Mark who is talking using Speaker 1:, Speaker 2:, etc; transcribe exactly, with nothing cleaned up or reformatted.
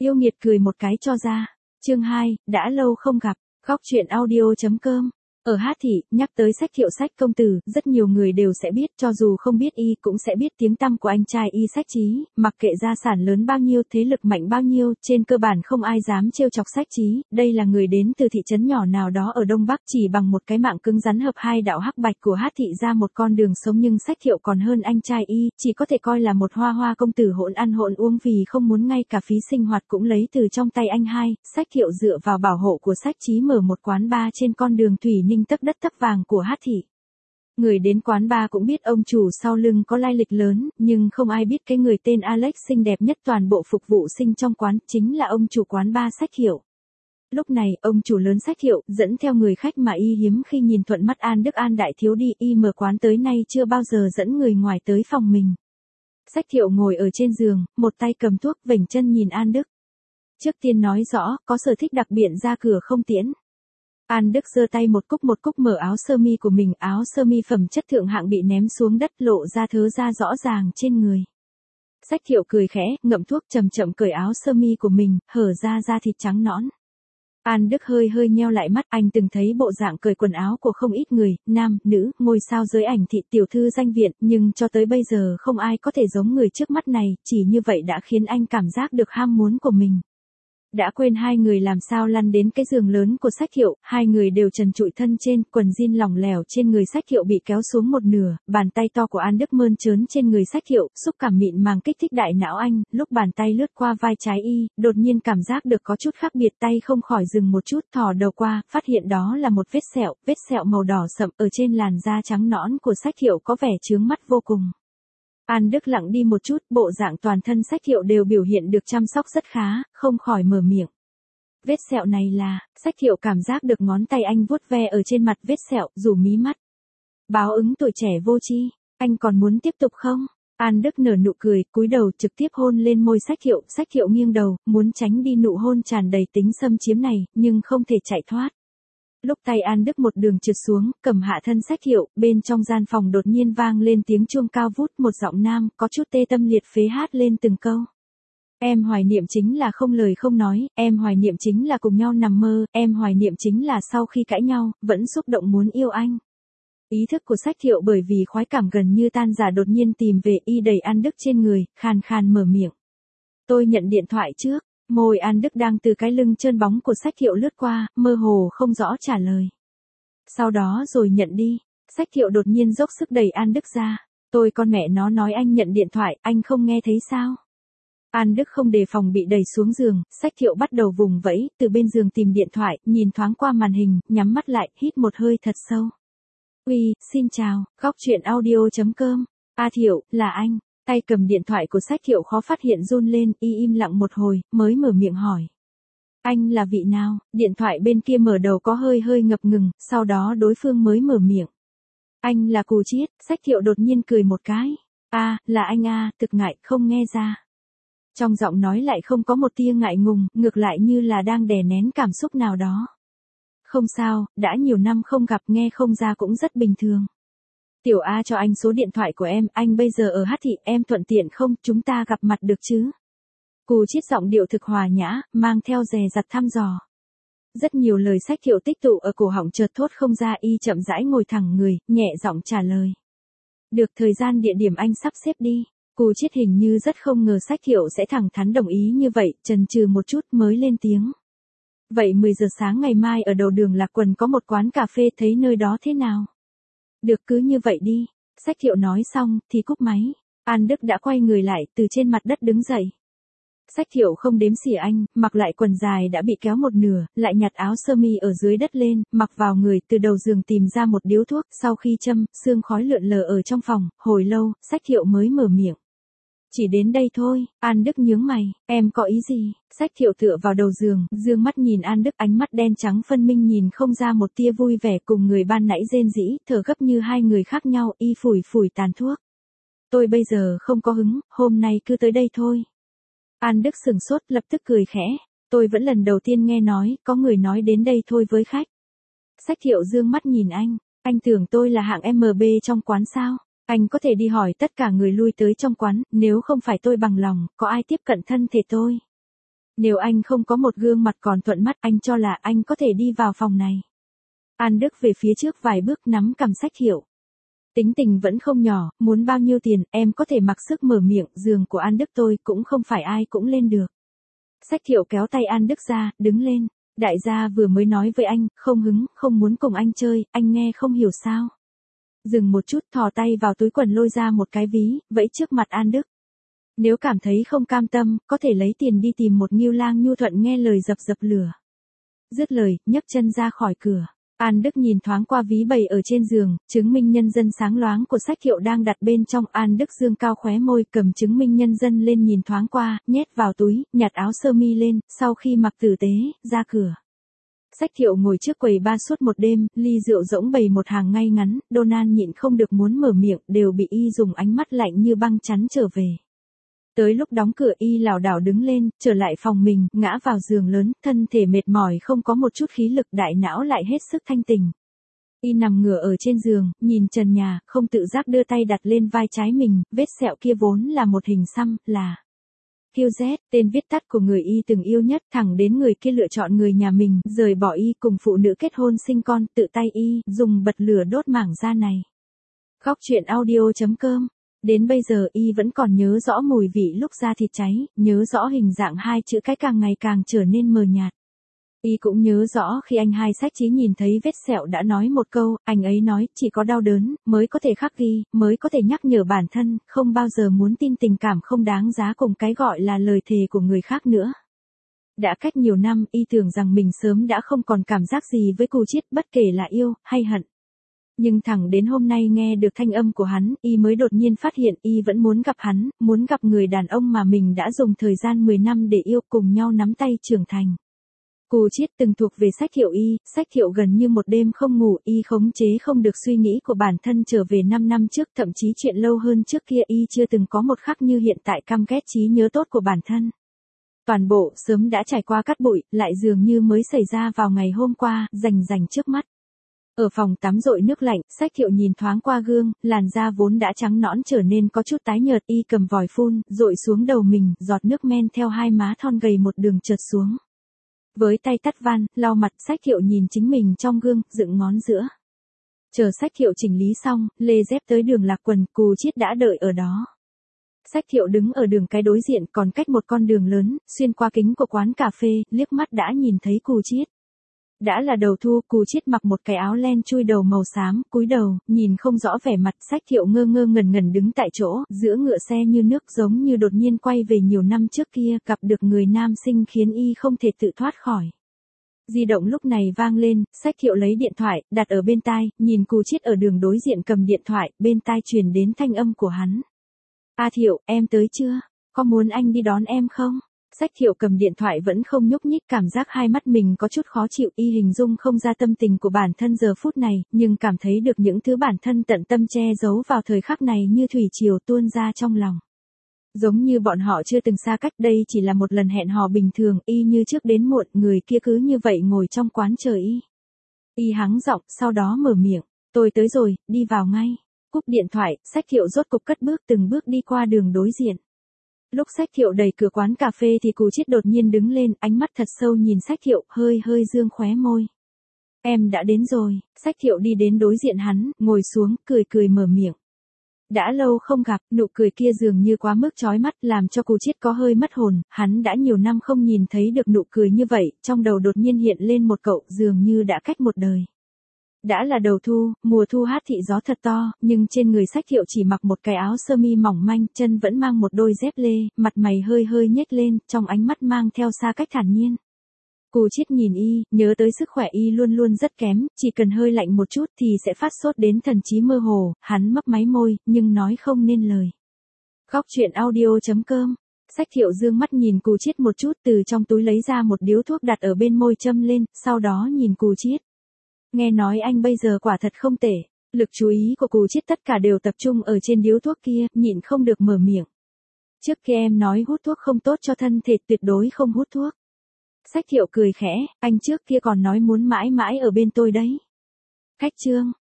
Speaker 1: Yêu nghiệt cười một cái cho ra. Chương hai, đã lâu không gặp. Góc truyện audio.com. Ở Hát Thị, nhắc tới Sách Thiệu Sách công tử, rất nhiều người đều sẽ biết, cho dù không biết y cũng sẽ biết tiếng tăm của anh trai y Sách Chí, mặc kệ gia sản lớn bao nhiêu, thế lực mạnh bao nhiêu, trên cơ bản không ai dám trêu chọc Sách Chí, đây là người đến từ thị trấn nhỏ nào đó ở Đông Bắc, chỉ bằng một cái mạng cứng rắn hợp hai đạo hắc bạch của Hát Thị ra một con đường sống, nhưng Sách Thiệu còn hơn anh trai y, chỉ có thể coi là một hoa hoa công tử hỗn ăn hỗn uống, vì không muốn ngay cả phí sinh hoạt cũng lấy từ trong tay anh hai. Sách Thiệu dựa vào bảo hộ của Sách Chí mở một quán bar trên con đường Thủy Ninh tấp đất tấp vàng của Hát Thị. Người đến quán bar cũng biết ông chủ sau lưng có lai lịch lớn, nhưng không ai biết cái người tên Alex xinh đẹp nhất toàn bộ phục vụ sinh trong quán chính là ông chủ quán bar Sách Thiệu. Lúc này, ông chủ lớn Sách Thiệu dẫn theo người khách mà y hiếm khi nhìn thuận mắt An Đức An đại thiếu đi, y mở quán tới nay chưa bao giờ dẫn người ngoài tới phòng mình. Sách Thiệu ngồi ở trên giường, một tay cầm thuốc, vểnh chân nhìn An Đức. Trước tiên nói rõ, có sở thích đặc biệt ra cửa không tiễn. An Đức giơ tay một cúc một cúc mở áo sơ mi của mình, áo sơ mi phẩm chất thượng hạng bị ném xuống đất, lộ ra thớ da rõ ràng trên người. Sách Thiệu cười khẽ, ngậm thuốc, chậm chậm cởi áo sơ mi của mình, hở ra da thịt trắng nõn. An Đức hơi hơi nheo lại mắt, anh từng thấy bộ dạng cởi quần áo của không ít người, nam, nữ, ngôi sao giới ảnh thị, tiểu thư danh viện, nhưng cho tới bây giờ không ai có thể giống người trước mắt này, chỉ như vậy đã khiến anh cảm giác được ham muốn của mình. Đã quên hai người làm sao lăn đến cái giường lớn của Sách Thiệu, hai người đều trần trụi thân trên, quần jean lỏng lẻo trên người Sách Thiệu bị kéo xuống một nửa, bàn tay to của An Đức mơn trớn trên người Sách Thiệu, xúc cảm mịn màng kích thích đại não anh, lúc bàn tay lướt qua vai trái y, đột nhiên cảm giác được có chút khác biệt, tay không khỏi dừng một chút, thò đầu qua, phát hiện đó là một vết sẹo, vết sẹo màu đỏ sậm ở trên làn da trắng nõn của Sách Thiệu có vẻ chướng mắt vô cùng. An Đức lặng đi một chút, bộ dạng toàn thân Sách Thiệu đều biểu hiện được chăm sóc rất khá, không khỏi mở miệng. Vết sẹo này là, Sách Thiệu cảm giác được ngón tay anh vuốt ve ở trên mặt vết sẹo, rủ mí mắt. Báo ứng tuổi trẻ vô tri, anh còn muốn tiếp tục không? An Đức nở nụ cười, cúi đầu trực tiếp hôn lên môi Sách Thiệu, Sách Thiệu nghiêng đầu, muốn tránh đi nụ hôn tràn đầy tính xâm chiếm này, nhưng không thể chạy thoát. Lúc tay An Đức một đường trượt xuống, cầm hạ thân Sách Thiệu, bên trong gian phòng đột nhiên vang lên tiếng chuông cao vút, một giọng nam, có chút tê tâm liệt phế hát lên từng câu. Em hoài niệm chính là không lời không nói, em hoài niệm chính là cùng nhau nằm mơ, em hoài niệm chính là sau khi cãi nhau, vẫn xúc động muốn yêu anh. Ý thức của Sách Thiệu bởi vì khoái cảm gần như tan rã đột nhiên tìm về, y đẩy An Đức trên người, khàn khàn mở miệng. Tôi nhận điện thoại trước. Môi An Đức đang từ cái lưng trơn bóng của Sách Thiệu lướt qua, mơ hồ không rõ trả lời. Sau đó rồi nhận đi. Sách Thiệu đột nhiên dốc sức đẩy An Đức ra. Tôi con mẹ nó nói anh nhận điện thoại, anh không nghe thấy sao? An Đức không đề phòng bị đẩy xuống giường, Sách Thiệu bắt đầu vùng vẫy, từ bên giường tìm điện thoại, nhìn thoáng qua màn hình, nhắm mắt lại, hít một hơi thật sâu. Uy, xin chào, góc truyện audio.com. A Thiệu, là anh. Tay cầm điện thoại của Sách Thiệu khó phát hiện run lên, y im lặng một hồi, mới mở miệng hỏi. Anh là vị nào? Điện thoại bên kia mở đầu có hơi hơi ngập ngừng, sau đó đối phương mới mở miệng. Anh là Cù Chiết. Sách Thiệu đột nhiên cười một cái. A, à, là anh a, à, thực ngại, không nghe ra. Trong giọng nói lại không có một tia ngại ngùng, ngược lại như là đang đè nén cảm xúc nào đó. Không sao, đã nhiều năm không gặp, nghe không ra cũng rất bình thường. Tiểu A cho anh số điện thoại của em, anh bây giờ ở Hát Thị, em thuận tiện không, chúng ta gặp mặt được chứ? Cù Chiết giọng điệu thực hòa nhã, mang theo dè dặt thăm dò. Rất nhiều lời Sách Thiệu tích tụ ở cổ họng chợt thốt không ra, y chậm rãi ngồi thẳng người, nhẹ giọng trả lời. Được, thời gian địa điểm anh sắp xếp đi. Cù Chiết hình như rất không ngờ Sách Thiệu sẽ thẳng thắn đồng ý như vậy, chần chừ một chút mới lên tiếng. Vậy mười giờ sáng ngày mai ở đầu đường Lạc Quần có một quán cà phê, thấy nơi đó thế nào? Được, cứ như vậy đi. Sách Thiệu nói xong, thì cúp máy. An Đức đã quay người lại, từ trên mặt đất đứng dậy. Sách Thiệu không đếm xỉa anh, mặc lại quần dài đã bị kéo một nửa, lại nhặt áo sơ mi ở dưới đất lên, mặc vào người, từ đầu giường tìm ra một điếu thuốc, sau khi châm, sương khói lượn lờ ở trong phòng, hồi lâu, Sách Thiệu mới mở miệng. Chỉ đến đây thôi. An Đức nhướng mày, em có ý gì? Sách Thiệu tựa vào đầu giường, dương mắt nhìn An Đức, ánh mắt đen trắng phân minh, nhìn không ra một tia vui vẻ, cùng người ban nãy rên rỉ, thở gấp như hai người khác nhau, y phủi phủi tàn thuốc. Tôi bây giờ không có hứng, hôm nay cứ tới đây thôi. An Đức sửng sốt, lập tức cười khẽ. Tôi vẫn lần đầu tiên nghe nói, có người nói đến đây thôi với khách. Sách Thiệu dương mắt nhìn anh, anh tưởng tôi là hạng em bê trong quán sao? Anh có thể đi hỏi tất cả người lui tới trong quán, nếu không phải tôi bằng lòng, có ai tiếp cận thân thể tôi? Nếu anh không có một gương mặt còn thuận mắt, anh cho là anh có thể đi vào phòng này. An Đức về phía trước vài bước nắm cằm Sách Thiệu. Tính tình vẫn không nhỏ, muốn bao nhiêu tiền, em có thể mặc sức mở miệng, giường của An Đức tôi cũng không phải ai cũng lên được. Sách Thiệu kéo tay An Đức ra, đứng lên. Đại gia vừa mới nói với anh, không hứng, không muốn cùng anh chơi, anh nghe không hiểu sao. Dừng một chút, thò tay vào túi quần lôi ra một cái ví, vẫy trước mặt An Đức. Nếu cảm thấy không cam tâm, có thể lấy tiền đi tìm một Ngưu Lang nhu thuận nghe lời dập dập lửa. Dứt lời, nhấc chân ra khỏi cửa. An Đức nhìn thoáng qua ví bày ở trên giường, chứng minh nhân dân sáng loáng của Sách Thiệu đang đặt bên trong. An Đức dương cao khóe môi, cầm chứng minh nhân dân lên nhìn thoáng qua, nhét vào túi, nhặt áo sơ mi lên, sau khi mặc tử tế, ra cửa. Sách Thiệu ngồi trước quầy bar suốt một đêm, ly rượu rỗng bày một hàng ngay ngắn, Donan nhịn không được muốn mở miệng, đều bị y dùng ánh mắt lạnh như băng chắn trở về. Tới lúc đóng cửa y lảo đảo đứng lên, trở lại phòng mình, ngã vào giường lớn, thân thể mệt mỏi không có một chút khí lực, đại não lại hết sức thanh tình. Y nằm ngửa ở trên giường, nhìn trần nhà, không tự giác đưa tay đặt lên vai trái mình, vết sẹo kia vốn là một hình xăm, là Kiêu Z, tên viết tắt của người y từng yêu nhất, thẳng đến người kia lựa chọn người nhà mình, rời bỏ y cùng phụ nữ kết hôn sinh con, tự tay y, dùng bật lửa đốt mảng da này. Góc truyện audio chấm com. Đến bây giờ y vẫn còn nhớ rõ mùi vị lúc da thịt cháy, nhớ rõ hình dạng hai chữ cái càng ngày càng trở nên mờ nhạt. Y cũng nhớ rõ khi anh Hai Sách Chí nhìn thấy vết sẹo đã nói một câu, anh ấy nói chỉ có đau đớn, mới có thể khắc ghi, mới có thể nhắc nhở bản thân, không bao giờ muốn tin tình cảm không đáng giá cùng cái gọi là lời thề của người khác nữa. Đã cách nhiều năm, y tưởng rằng mình sớm đã không còn cảm giác gì với Cù Chiết, bất kể là yêu, hay hận. Nhưng thẳng đến hôm nay nghe được thanh âm của hắn, y mới đột nhiên phát hiện y vẫn muốn gặp hắn, muốn gặp người đàn ông mà mình đã dùng thời gian mười năm để yêu, cùng nhau nắm tay trưởng thành. Cù Chiết từng thuộc về Sách Thiệu y, Sách Thiệu gần như một đêm không ngủ, y khống chế không được suy nghĩ của bản thân trở về năm năm trước, thậm chí chuyện lâu hơn trước kia y chưa từng có một khắc như hiện tại căm ghét trí nhớ tốt của bản thân. Toàn bộ sớm đã trải qua cát bụi, lại dường như mới xảy ra vào ngày hôm qua, rành rành trước mắt. Ở phòng tắm rội nước lạnh, Sách Thiệu nhìn thoáng qua gương, làn da vốn đã trắng nõn trở nên có chút tái nhợt, y cầm vòi phun, rội xuống đầu mình, giọt nước men theo hai má thon gầy một đường trượt xuống. Với tay tắt van, lau mặt, Sách Thiệu nhìn chính mình trong gương, dựng ngón giữa. Chờ Sách Thiệu chỉnh lý xong, lê dép tới đường lạc quần, Cù Chiết đã đợi ở đó. Sách Thiệu đứng ở đường cái đối diện, còn cách một con đường lớn, xuyên qua kính của quán cà phê, liếc mắt đã nhìn thấy Cù Chiết. Đã là đầu thu, Cù Chiết mặc một cái áo len chui đầu màu xám, cúi đầu, nhìn không rõ vẻ mặt. Sách Thiệu ngơ ngơ ngẩn ngẩn đứng tại chỗ, giữa ngựa xe như nước, giống như đột nhiên quay về nhiều năm trước kia, gặp được người nam sinh khiến y không thể tự thoát khỏi. Di động lúc này vang lên, Sách Thiệu lấy điện thoại, đặt ở bên tai, nhìn Cù Chiết ở đường đối diện cầm điện thoại, bên tai truyền đến thanh âm của hắn. A Thiệu, em tới chưa? Có muốn anh đi đón em không? Sách Thiệu cầm điện thoại vẫn không nhúc nhích, cảm giác hai mắt mình có chút khó chịu, y hình dung không ra tâm tình của bản thân giờ phút này, nhưng cảm thấy được những thứ bản thân tận tâm che giấu vào thời khắc này như thủy triều tuôn ra trong lòng. Giống như bọn họ chưa từng xa cách, đây chỉ là một lần hẹn hò bình thường, y như trước đến muộn, người kia cứ như vậy ngồi trong quán chờ y. Y hắng giọng, sau đó mở miệng, tôi tới rồi, đi vào ngay. Cúp điện thoại, Sách Thiệu rốt cục cất bước từng bước đi qua đường đối diện. Lúc Sách Thiệu đẩy cửa quán cà phê thì Cù Chiết đột nhiên đứng lên, ánh mắt thật sâu nhìn Sách Thiệu, hơi hơi dương khóe môi. Em đã đến rồi. Sách Thiệu đi đến đối diện hắn, ngồi xuống, cười cười mở miệng. Đã lâu không gặp, nụ cười kia dường như quá mức chói mắt, làm cho Cù Chiết có hơi mất hồn, hắn đã nhiều năm không nhìn thấy được nụ cười như vậy, trong đầu đột nhiên hiện lên một cậu, dường như đã cách một đời. Đã là đầu thu, mùa thu hát thị gió thật to, nhưng trên người Sách Thiệu chỉ mặc một cái áo sơ mi mỏng manh, chân vẫn mang một đôi dép lê, mặt mày hơi hơi nhếch lên, trong ánh mắt mang theo xa cách thản nhiên. Cù Chiết nhìn y, nhớ tới sức khỏe y luôn luôn rất kém, chỉ cần hơi lạnh một chút thì sẽ phát sốt đến thần trí mơ hồ, hắn mấp máy môi, nhưng nói không nên lời. Góc truyện audio chấm com. Sách Thiệu dương mắt nhìn Cù Chiết một chút, từ trong túi lấy ra một điếu thuốc đặt ở bên môi châm lên, sau đó nhìn Cù Chiết. Nghe nói anh bây giờ quả thật không tệ. Lực chú ý của Cù Chiết tất cả đều tập trung ở trên điếu thuốc kia, nhịn không được mở miệng. Trước kia em nói hút thuốc không tốt cho thân thể, tuyệt đối không hút thuốc. Sách Thiệu cười khẽ, anh trước kia còn nói muốn mãi mãi ở bên tôi đấy. Khách trương,